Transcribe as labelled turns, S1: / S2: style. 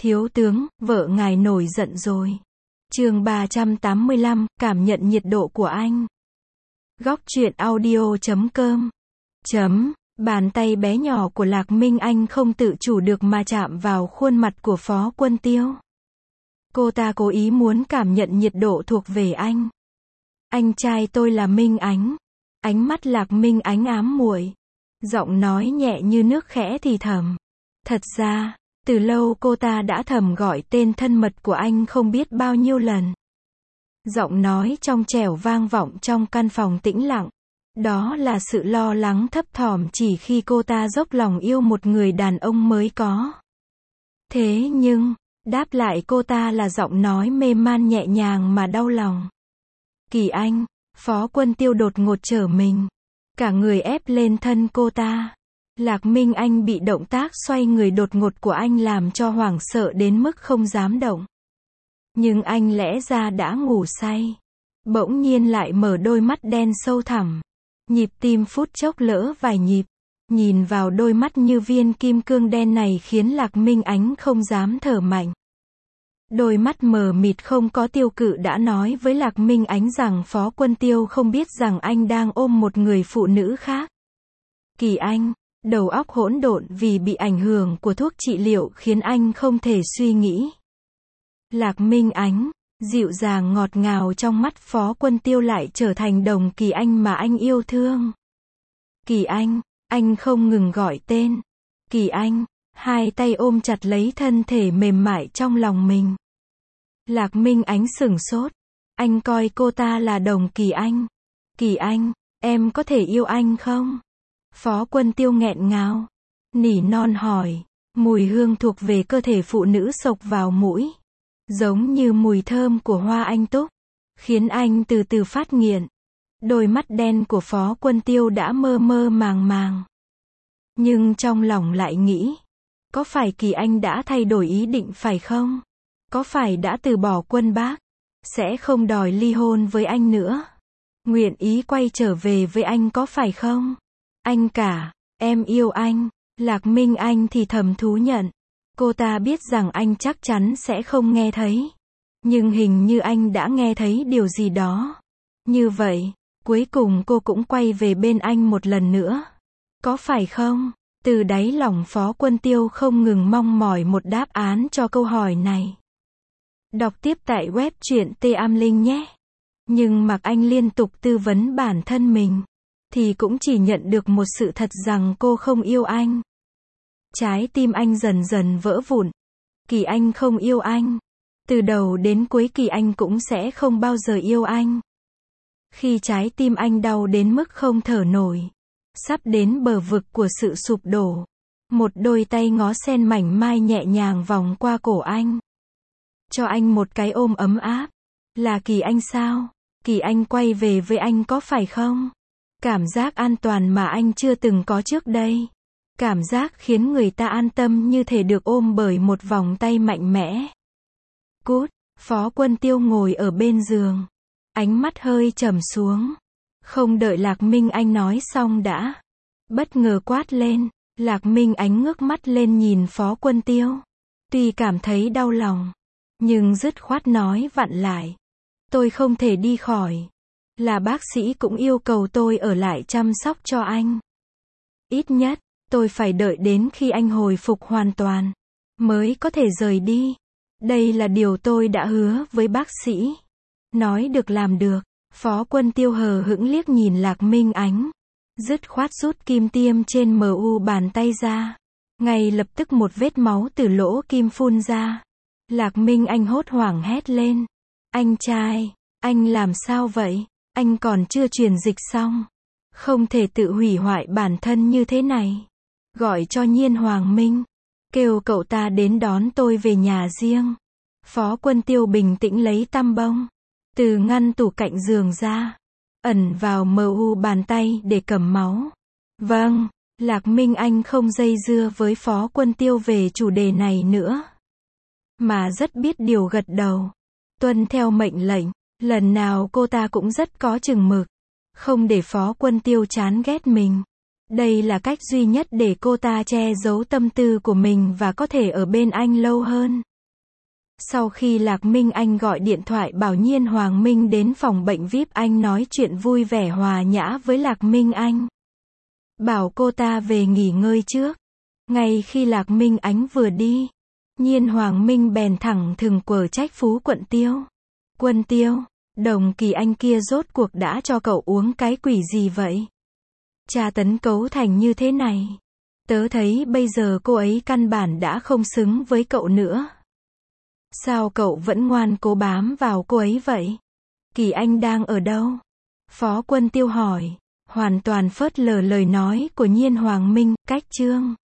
S1: Thiếu tướng, vợ ngài nổi giận rồi. Chương 385, cảm nhận nhiệt độ của anh. Góc truyện audio.com. Bàn tay bé nhỏ của Lạc Minh Anh không tự chủ được mà chạm vào khuôn mặt của Phó Quân Tiêu. Cô ta cố ý muốn cảm nhận nhiệt độ thuộc về anh. Anh trai tôi là Minh Ánh. Ánh mắt Lạc Minh Ánh ám muội. Giọng nói nhẹ như nước khẽ thì thầm. Thật ra, từ lâu cô ta đã thầm gọi tên thân mật của anh không biết bao nhiêu lần. Giọng nói trong trẻo vang vọng trong căn phòng tĩnh lặng. Đó là sự lo lắng thấp thỏm chỉ khi cô ta dốc lòng yêu một người đàn ông mới có. Thế nhưng, đáp lại cô ta là giọng nói mê man nhẹ nhàng mà đau lòng. Kỳ Anh, Phó Quân Tiêu đột ngột trở mình. Cả người ép lên thân cô ta. Lạc Minh Anh bị động tác xoay người đột ngột của anh làm cho hoảng sợ đến mức không dám động. Nhưng anh lẽ ra đã ngủ say. Bỗng nhiên lại mở đôi mắt đen sâu thẳm. Nhịp tim phút chốc lỡ vài nhịp. Nhìn vào đôi mắt như viên kim cương đen này khiến Lạc Minh Ánh không dám thở mạnh. Đôi mắt mờ mịt không có tiêu cự đã nói với Lạc Minh Ánh rằng Phó Quân Tiêu không biết rằng anh đang ôm một người phụ nữ khác. Kỳ Anh, đầu óc hỗn độn vì bị ảnh hưởng của thuốc trị liệu khiến anh không thể suy nghĩ. Lạc Minh Ánh, dịu dàng ngọt ngào trong mắt Phó Quân Tiêu lại trở thành Đồng Kỳ Anh mà anh yêu thương. Kỳ anh không ngừng gọi tên. Kỳ Anh, hai tay ôm chặt lấy thân thể mềm mại trong lòng mình. Lạc Minh Ánh sửng sốt. Anh coi cô ta là Đồng Kỳ Anh. Kỳ Anh, em có thể yêu anh không? Phó Quân Tiêu nghẹn ngào. Nỉ non hỏi. Mùi hương thuộc về cơ thể phụ nữ xộc vào mũi. Giống như mùi thơm của hoa anh túc. Khiến anh từ từ phát nghiện. Đôi mắt đen của Phó Quân Tiêu đã mơ mơ màng màng. Nhưng trong lòng lại nghĩ. Có phải Kỳ Anh đã thay đổi ý định phải không? Có phải đã từ bỏ Quân Bác? Sẽ không đòi ly hôn với anh nữa? Nguyện ý quay trở về với anh có phải không? Anh cả, em yêu anh. Lạc Minh Anh thì thầm thú nhận. Cô ta biết rằng anh chắc chắn sẽ không nghe thấy. Nhưng hình như anh đã nghe thấy điều gì đó. Như vậy, cuối cùng cô cũng quay về bên anh một lần nữa. Có phải không? Từ đáy lòng Phó Quân Tiêu không ngừng mong mỏi một đáp án cho câu hỏi này. Đọc tiếp tại web truyện T-am Linh nhé. Nhưng mặc anh liên tục tư vấn bản thân mình, thì cũng chỉ nhận được một sự thật rằng cô không yêu anh. Trái tim anh dần dần vỡ vụn. Kỳ Anh không yêu anh. Từ đầu đến cuối Kỳ Anh cũng sẽ không bao giờ yêu anh. Khi trái tim anh đau đến mức không thở nổi, sắp đến bờ vực của sự sụp đổ, một đôi tay ngó sen mảnh mai nhẹ nhàng vòng qua cổ anh. Cho anh một cái ôm ấm áp. Là Kỳ Anh sao? Kỳ Anh quay về với anh có phải không? Cảm giác an toàn mà anh chưa từng có trước đây. Cảm giác khiến người ta an tâm như thể được ôm bởi một vòng tay mạnh mẽ. Cút, Phó Quân Tiêu ngồi ở bên giường. Ánh mắt hơi trầm xuống. Không đợi Lạc Minh Anh nói xong đã. Bất ngờ quát lên. Lạc Minh Ánh ngước mắt lên nhìn Phó Quân Tiêu. Tuy cảm thấy đau lòng, nhưng dứt khoát nói vặn lại. Tôi không thể đi khỏi. Là bác sĩ cũng yêu cầu tôi ở lại chăm sóc cho anh. Ít nhất, tôi phải đợi đến khi anh hồi phục hoàn toàn, mới có thể rời đi. Đây là điều tôi đã hứa với bác sĩ. Nói được làm được. Phó Quân Tiêu hờ hững liếc nhìn Lạc Minh Ánh. Dứt khoát rút kim tiêm trên mu bàn tay ra. Ngay lập tức một vết máu từ lỗ kim phun ra. Lạc Minh Anh hốt hoảng hét lên. Anh trai, anh làm sao vậy? Anh còn chưa truyền dịch xong. Không thể tự hủy hoại bản thân như thế này. Gọi cho Nhiên Hoàng Minh. Kêu cậu ta đến đón tôi về nhà riêng. Phó Quân Tiêu bình tĩnh lấy tăm bông từ ngăn tủ cạnh giường ra. Ẩn vào mu bàn tay để cầm máu. Vâng, Lạc Minh Anh không dây dưa với Phó Quân Tiêu về chủ đề này nữa. Mà rất biết điều gật đầu. Tuân theo mệnh lệnh. Lần nào cô ta cũng rất có chừng mực. Không để Phó Quân Tiêu chán ghét mình. Đây là cách duy nhất để cô ta che giấu tâm tư của mình và có thể ở bên anh lâu hơn. Sau khi Lạc Minh Anh gọi điện thoại bảo Nhiên Hoàng Minh đến phòng bệnh VIP, anh nói chuyện vui vẻ hòa nhã với Lạc Minh Anh. Bảo cô ta về nghỉ ngơi trước. Ngay khi Lạc Minh Ánh vừa đi, Nhiên Hoàng Minh bèn thẳng thừng quở trách Phú Quận Tiêu. Quân Tiêu, Đồng Kỳ Anh kia rốt cuộc đã cho cậu uống cái quỷ gì vậy? Tra tấn cấu thành như thế này. Tớ thấy bây giờ cô ấy căn bản đã không xứng với cậu nữa. Sao cậu vẫn ngoan cố bám vào cô ấy vậy? Kỳ Anh đang ở đâu? Phó Quân Tiêu hỏi, hoàn toàn phớt lờ lời nói của Nhiên Hoàng Minh, cách Trương